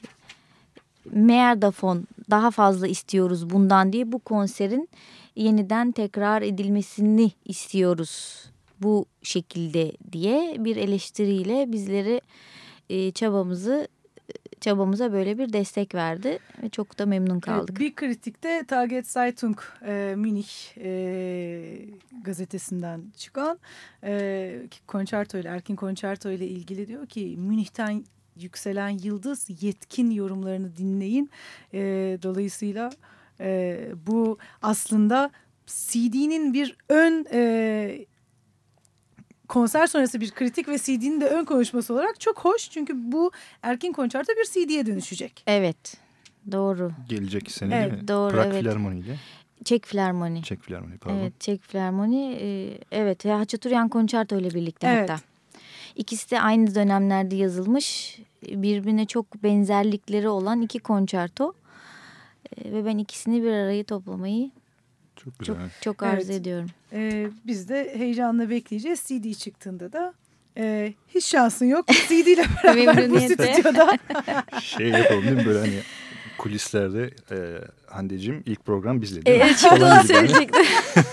Meerdafon daha fazla istiyoruz bundan diye, bu konserin yeniden tekrar edilmesini istiyoruz bu şekilde diye bir eleştiriyle bizleri e, çabamızı çabamıza böyle bir destek verdi ve çok da memnun kaldık. Evet, bir kritikte Taget Zeitung e, Münih e, gazetesinden çıkan e, Konçerto ile Erkin Konçerto ile ilgili diyor ki Münih'ten yükselen yıldız, yetkin yorumlarını dinleyin. E, dolayısıyla e, bu aslında C D'nin bir ön e, konser sonrası bir kritik ve C D'nin de ön konuşması olarak çok hoş. Çünkü bu Erkin Konçerto bir C D'ye dönüşecek. Evet, doğru. Gelecek sene evet, değil mi? Doğru, Prag evet. Filarmoni ile. Çek Filarmoni. Çek Filarmoni, pardon. Evet, Çek Filarmoni. E, evet, ve Haçaturyan Konçerto ile birlikte evet. hatta. İkisi de aynı dönemlerde yazılmış, birbirine çok benzerlikleri olan iki konçerto. E, ve ben ikisini bir arayı toplamayı çok güzel. Çok, çok arzu evet. ediyorum. Ee, biz de heyecanla bekleyeceğiz. C D çıktığında da e, hiç şansın yok. C D ile beraber bu stüdyoda. Şey yapalım değil mi, böyle hani kulislerde e, Hande'cim ilk program bizle değil mi? Evet, şimdi onu söyleyecektim.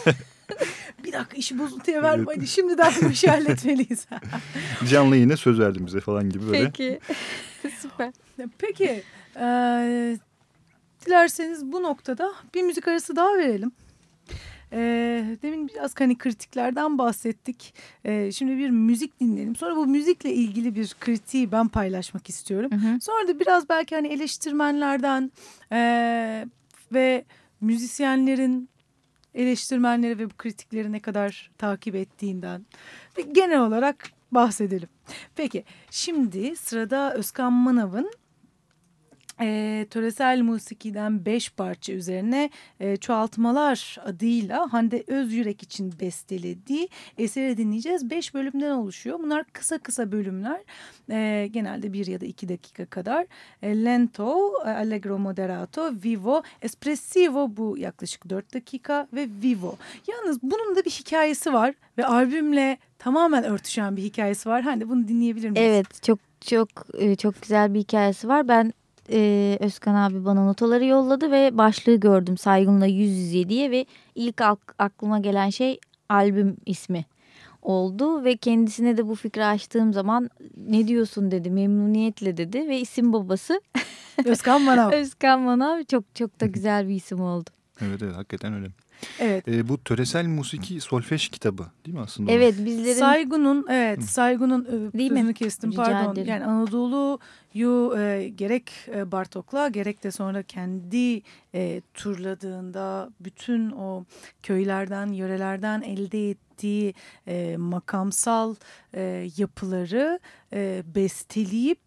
Bir dakika, işi bozuntuya verme. Evet. Hadi şimdiden bu işi halletmeliyiz. Canlı yine söz verdim bize falan gibi böyle. Peki. Süper. Peki. E, dilerseniz bu noktada bir müzik arası daha verelim. e, demin biraz hani kritiklerden bahsettik. E, şimdi bir müzik dinleyelim. Sonra bu müzikle ilgili bir kritiği ben paylaşmak istiyorum. Hı hı. Sonra da biraz belki hani eleştirmenlerden e, ve müzisyenlerin eleştirmenleri ve bu kritikleri ne kadar takip ettiğinden ve genel olarak bahsedelim. Peki şimdi sırada Özkan Manav'ın E, töresel musikiden beş parça üzerine e, çoğaltmalar adıyla Hande Özyürek için bestelediği eseri dinleyeceğiz. Beş bölümden oluşuyor. Bunlar kısa kısa bölümler. E, genelde bir ya da iki dakika kadar. E, lento, allegro moderato, vivo, espressivo bu yaklaşık dört dakika ve vivo. Yalnız bunun da bir hikayesi var ve albümle tamamen örtüşen bir hikayesi var. Hande bunu dinleyebilir miyiz? Evet, çok çok çok güzel bir hikayesi var. Ben Ee, Özkan abi bana notaları yolladı ve başlığı gördüm Saygun'la yüz yüz yediye ve ilk ak- aklıma gelen şey albüm ismi oldu ve kendisine de bu fikri açtığım zaman ne diyorsun dedi, memnuniyetle dedi ve isim babası Özkan Manav. Özkan Manav çok çok da güzel bir isim oldu. Evet evet hakikaten öyle. Evet. E, bu töresel musiki solfej kitabı değil mi aslında? Evet bizlerin Saygun'un evet Saygun'un Değil mi? sözünü kestim Rica pardon. ederim. Yani Anadolu'yu e, gerek e, Bartok'la gerek de sonra kendi e, turladığında bütün o köylerden, yörelerden elde ettiği e, makamsal e, yapıları e, besteleyip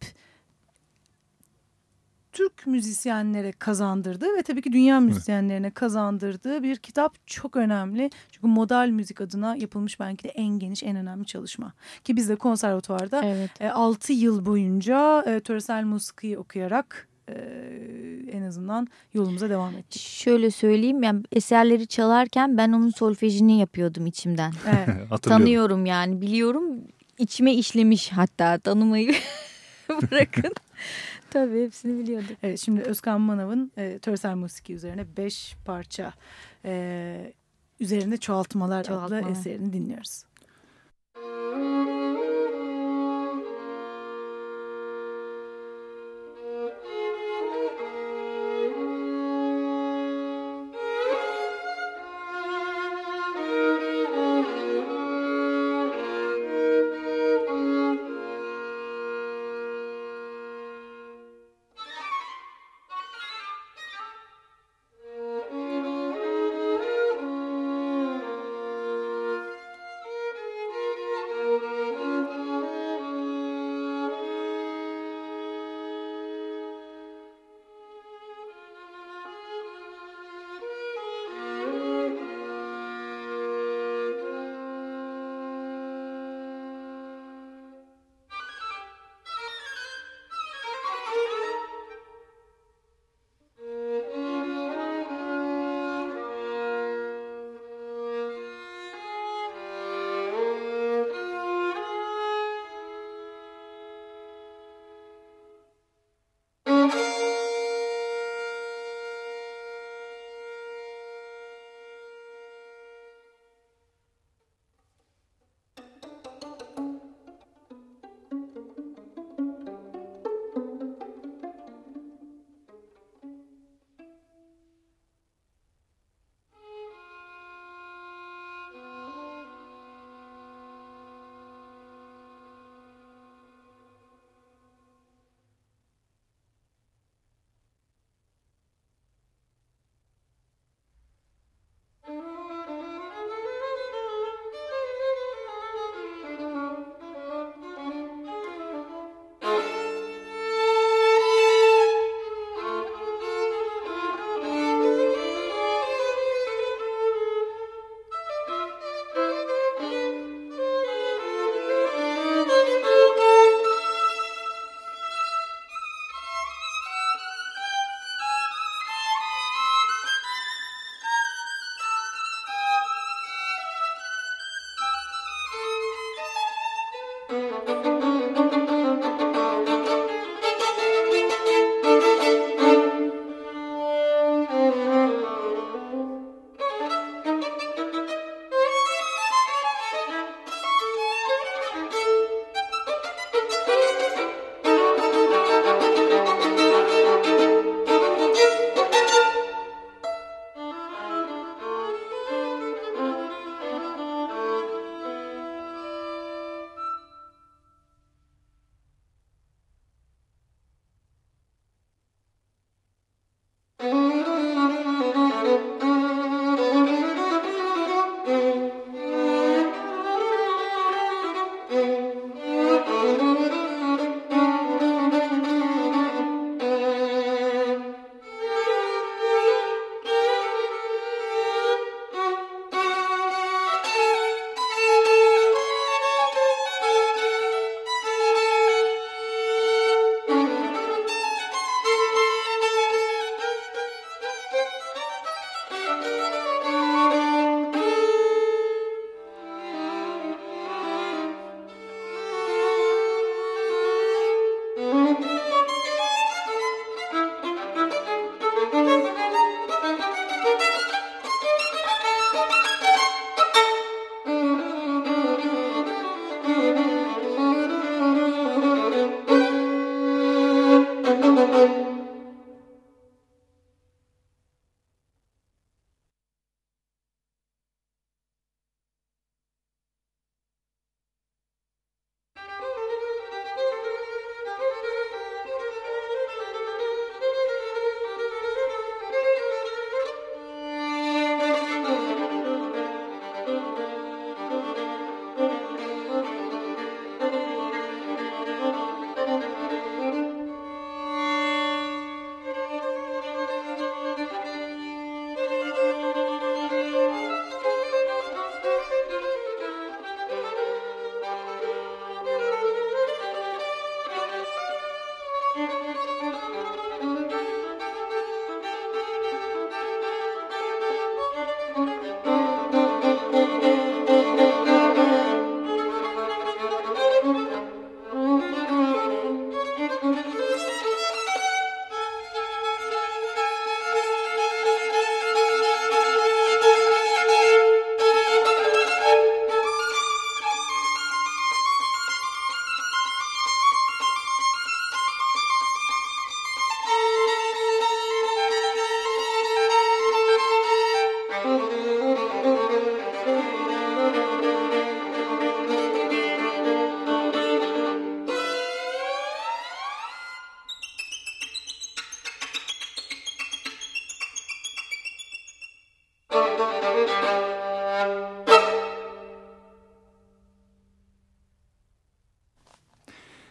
Türk müzisyenlere kazandırdığı ve tabii ki dünya müzisyenlerine kazandırdığı bir kitap çok önemli. Çünkü modal müzik adına yapılmış belki de en geniş, en önemli çalışma. Ki biz de konservatuvarda evet. e, altı yıl boyunca e, töresel musikiyi okuyarak e, en azından yolumuza devam ettik. Şöyle söyleyeyim, yani eserleri çalarken ben onun solfejini yapıyordum içimden. Evet. Tanıyorum yani, biliyorum, içime işlemiş, hatta tanımayı bırakın. Tabii hepsini biliyordum. Evet, şimdi Özkan Manav'ın e, töresel musiki üzerine beş parça e, üzerine çoğaltmalar, Çoğaltmalar adlı eserini dinliyoruz. Thank you.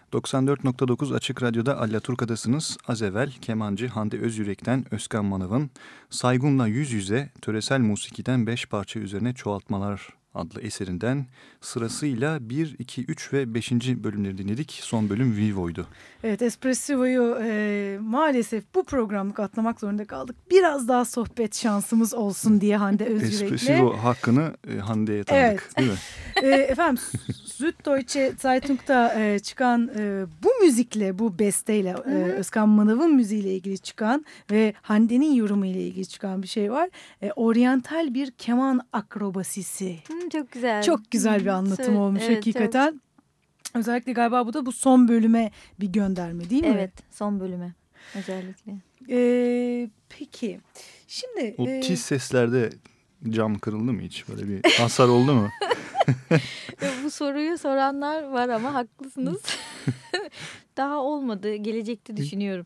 doksan dört nokta dokuz Açık Radyo'da Allaturka'dasınız. Az evvel kemancı Hande Özyürek'ten Özkan Manav'ın Saygun'la Yüz Yüze Töresel Musiki'den beş parça üzerine çoğaltmalar adlı eserinden sırasıyla bir, iki, üç ve beşinci bölümleri dinledik. Son bölüm Vivo'ydu. Evet, Espresso'yu e, maalesef bu programlık atlamak zorunda kaldık. Biraz daha sohbet şansımız olsun diye Hande Özyürek'le. Espresso hakkını e, Hande'ye tanıdık, evet. Değil mi? e, efendim Süddeutsche Zeitung'da e, çıkan e, bu müzikle, bu besteyle e, Özkan Manav'ın müziğiyle ilgili çıkan ve Hande'nin yorumu ile ilgili çıkan bir şey var. E, oryantal bir keman akrobasisi. Hı, çok güzel. Çok güzel bir anlatım Söyle, olmuş evet, hakikaten. Çok... Özellikle galiba bu da bu son bölüme bir gönderme değil mi? Evet, son bölüme özellikle. Ee, peki şimdi... O e... tiz seslerde cam kırıldı mı hiç? Böyle bir hasar oldu mu? Bu soruyu soranlar var ama haklısınız. Daha olmadı. Gelecekte düşünüyorum.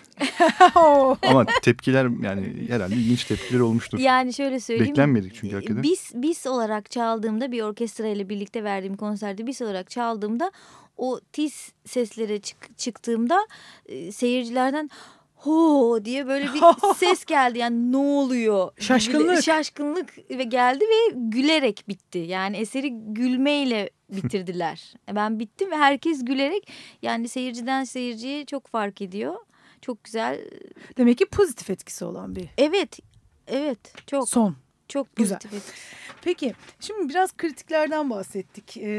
Ama tepkiler yani herhalde ilginç tepkiler olmuştur. Yani şöyle söyleyeyim. Beklenmedik çünkü hakikaten. Bis, bis olarak çaldığımda bir orkestra ile birlikte verdiğim konserde bis olarak çaldığımda o tiz seslere çık, çıktığımda e, seyircilerden ho diye böyle bir ses geldi. Yani ne oluyor? Şaşkınlık. Şaşkınlık ve geldi ve gülerek bitti. Yani eseri gülmeyle bitirdiler. Ben bittim ve herkes gülerek, yani seyirciden seyirciye çok fark ediyor. Çok güzel. Demek ki pozitif etkisi olan bir. Evet. Evet. Çok. Son. Çok güzel. Pozitif etkisi. Peki şimdi biraz kritiklerden bahsettik. Ee,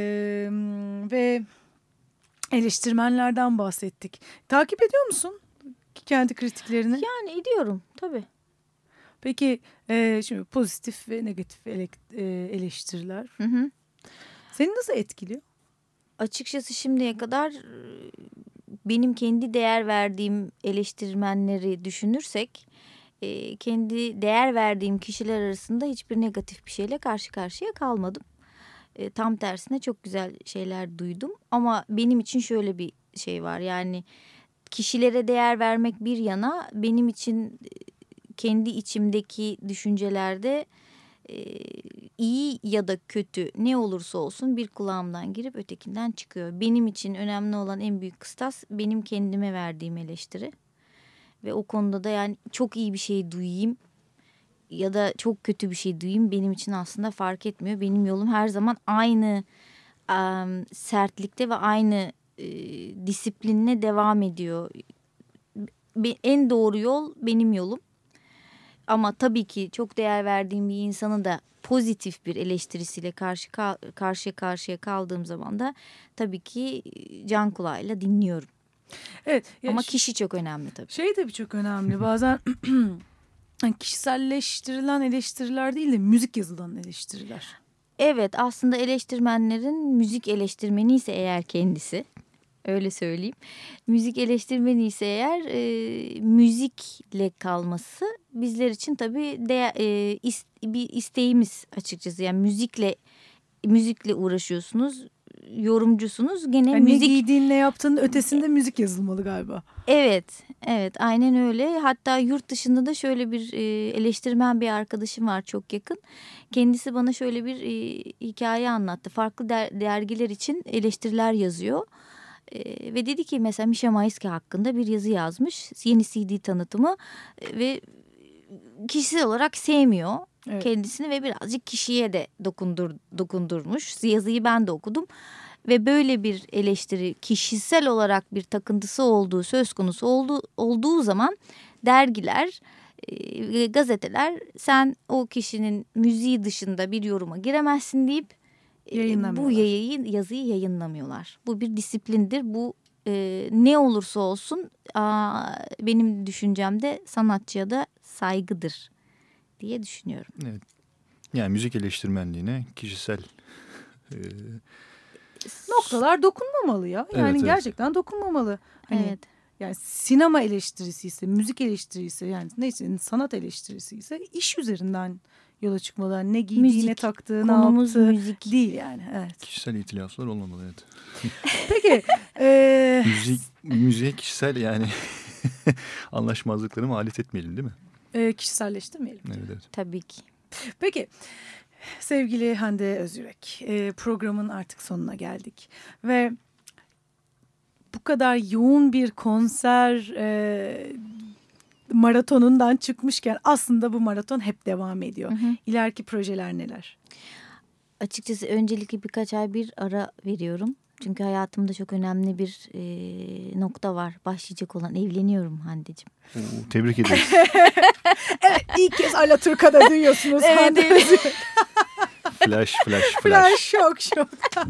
ve eleştirmenlerden bahsettik. Takip ediyor musun kendi kritiklerini? Yani ediyorum tabii. Peki e, şimdi pozitif ve negatif ele, e, eleştiriler. Hı hı. Seni nasıl etkiliyor? Açıkçası şimdiye kadar benim kendi değer verdiğim eleştirmenleri düşünürsek, e, kendi değer verdiğim kişiler arasında hiçbir negatif bir şeyle karşı karşıya kalmadım. E, tam tersine çok güzel şeyler duydum. Ama benim için şöyle bir şey var, yani kişilere değer vermek bir yana, benim için kendi içimdeki düşüncelerde e, iyi ya da kötü ne olursa olsun bir kulağımdan girip ötekinden çıkıyor. Benim için önemli olan en büyük kıstas benim kendime verdiğim eleştiri. Ve o konuda da yani çok iyi bir şey duyayım ya da çok kötü bir şey duyayım benim için aslında fark etmiyor. Benim yolum her zaman aynı um, sertlikte ve aynı e, disiplinle devam ediyor. Be, en doğru yol benim yolum. Ama tabii ki çok değer verdiğim bir insanın da pozitif bir eleştirisiyle karşı karşıya karşıya kaldığım zaman da tabii ki can kulağıyla dinliyorum. Evet. Ama kişi çok önemli tabii. Şey tabii çok önemli. Bazen kişiselleştirilen eleştiriler değil de müzik yazılan eleştiriler. Evet, aslında eleştirmenlerin müzik eleştirmeni ise eğer kendisi, öyle söyleyeyim. Müzik eleştirmeni ise eğer e, müzikle kalması bizler için tabii de, e, is, bir isteğimiz açıkçası. Yani müzikle müzikle uğraşıyorsunuz, yorumcusunuz. Gene yani müzik. Ne giydiğin, ne yaptığının ötesinde müzik yazılmalı galiba. Evet, evet, aynen öyle. Hatta yurt dışında da şöyle bir e, eleştirmen bir arkadaşım var çok yakın. Kendisi bana şöyle bir e, hikaye anlattı. Farklı der, dergiler için eleştiriler yazıyor. Ee, ve dedi ki mesela Misha Mayski hakkında bir yazı yazmış, yeni C D tanıtımı e, ve kişisel olarak sevmiyor evet. kendisini ve birazcık kişiye de dokundur, dokundurmuş. Yazıyı ben de okudum ve böyle bir eleştiri, kişisel olarak bir takıntısı olduğu söz konusu olduğu, olduğu zaman dergiler, e, gazeteler sen o kişinin müziği dışında bir yoruma giremezsin deyip bu yayıyı, yazıyı yayınlamıyorlar. Bu bir disiplindir. Bu e, ne olursa olsun a, benim düşüncemde sanatçıya da saygıdır diye düşünüyorum. Evet. Yani müzik eleştirmenliğine kişisel e... noktalar dokunmamalı ya. Yani evet, gerçekten evet. dokunmamalı. Hani evet. Yani sinema eleştirisi ise, müzik eleştirisi, yani neyse sanat eleştirisi ise iş üzerinden yola çıkmalı. Ne giydiği, ne taktığı, ne yaptığı müzik değil yani. Evet. Kişisel itilaflar olmamalı evet. Peki. e... Müzik, müziğe kişisel yani anlaşmazlıkları mı alet etmeyelim değil mi? E, kişiselleştirmeyelim. Evet, evet. Tabii ki. Peki. Sevgili Hande Özyürek, e, programın artık sonuna geldik. Ve bu kadar yoğun bir konser e, maratonundan çıkmışken aslında bu maraton hep devam ediyor. Hı hı. İleriki projeler neler? Açıkçası öncelikle birkaç ay bir ara veriyorum. Çünkü hayatımda çok önemli bir e, nokta var. Başlayacak olan, evleniyorum Hande'cim. Oo, tebrik ederiz. Evet, ilk kez Alaturka'da duyuyorsunuz Hande. Evet. Flash, flash, flash. Flash, şok, şok.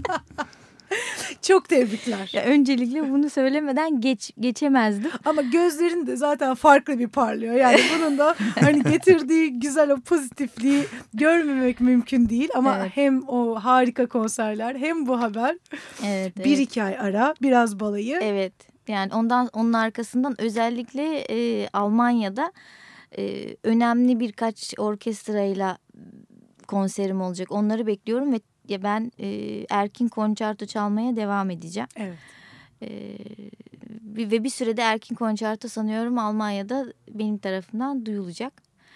Çok tebrikler. Ya öncelikle bunu söylemeden geç geçemezdim. Ama gözlerin de zaten farklı bir parlıyor. Yani bunun da hani getirdiği güzel o pozitifliği görmemek mümkün değil. Ama evet. Hem o harika konserler hem bu haber. Evet, bir evet. iki ay ara, biraz balayı. Evet. Yani ondan onun arkasından özellikle e, Almanya'da e, önemli birkaç orkestrayla konserim olacak. Onları bekliyorum ve ya ben e, Erkin Konçerto çalmaya devam edeceğim. Evet. E, ve bir sürede Erkin Konçerto sanıyorum Almanya'da benim tarafından duyulacak.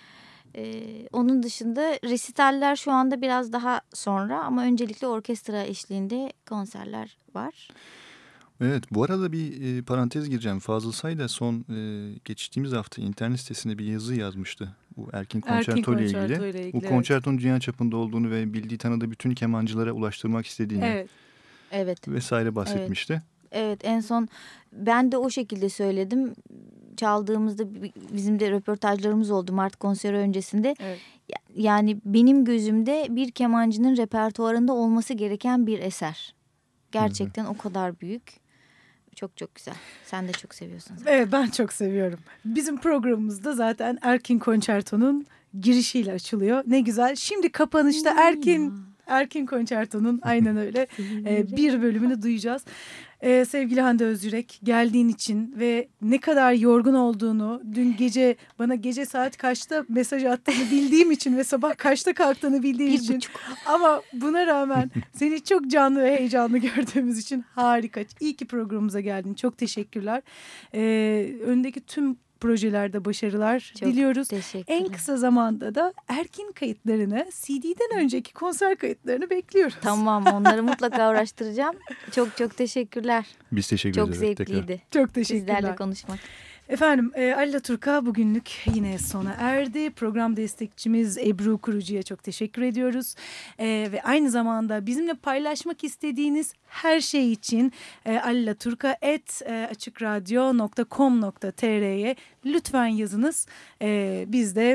E, onun dışında resitaller şu anda biraz daha sonra ama öncelikle orkestra eşliğinde konserler var. Evet, bu arada bir e, parantez gireceğim. Fazıl Say da son e, geçtiğimiz hafta internet sitesinde bir yazı yazmıştı. Bu Erkin Konçerto ile ilgili. ilgili. Bu evet. konçertonun dünya çapında olduğunu ve bildiği tanıdığı bütün kemancılara ulaştırmak istediğini evet. Evet. vesaire bahsetmişti. Evet. evet, en son ben de o şekilde söyledim. Çaldığımızda bizim de röportajlarımız oldu Mart konseri öncesinde. Evet. Yani benim gözümde bir kemancının repertuarında olması gereken bir eser. Gerçekten Hı-hı. o kadar büyük. Çok çok güzel. Sen de çok seviyorsun zaten. Evet, ben çok seviyorum. Bizim programımızda zaten Erkin Konçerto'nun girişiyle açılıyor. Ne güzel. Şimdi kapanışta Erkin Erkin Konçerto'nun aynen öyle e, bir bölümünü duyacağız. Ee, sevgili Hande Özyürek, geldiğin için ve ne kadar yorgun olduğunu, dün gece bana gece saat kaçta mesaj attığını bildiğim için ve sabah kaçta kalktığını bildiğim bir için buçuk. Ama buna rağmen seni çok canlı ve heyecanlı gördüğümüz için harika. İyi ki programımıza geldin. Çok teşekkürler. Ee, önündeki tüm projelerde başarılar çok diliyoruz. En kısa zamanda da Erkin kayıtlarını, C D'den önceki konser kayıtlarını bekliyoruz. Tamam, onları mutlaka araştıracağım. Çok çok teşekkürler. Biz teşekkür çok ederiz. Çok zevkliydi. Tekrar. Çok teşekkürler. Sizlerle konuşmak. Efendim e, Alaturka bugünlük yine sona erdi. Program destekçimiz Ebru Kurucu'ya çok teşekkür ediyoruz. E, ve aynı zamanda bizimle paylaşmak istediğiniz her şey için e, alaturka at açıkradyo nokta com nokta tr'ye lütfen yazınız. E, biz de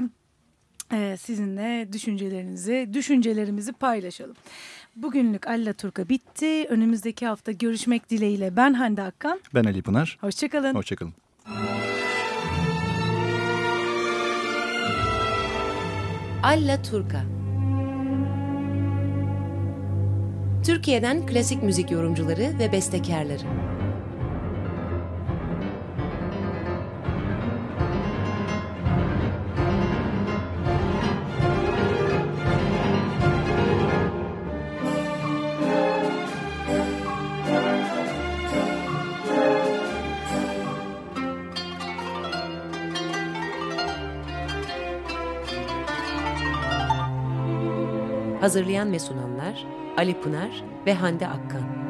e, sizinle düşüncelerinizi, düşüncelerimizi paylaşalım. Bugünlük Alaturka bitti. Önümüzdeki hafta görüşmek dileğiyle ben Hande Akkan. Ben Ali Pınar. Hoşçakalın. Hoşçakalın. Alaturka. Türkiye'den klasik müzik yorumcuları ve bestekarları. Hazırlayan ve sunanlar Ali Pınar ve Hande Akkan.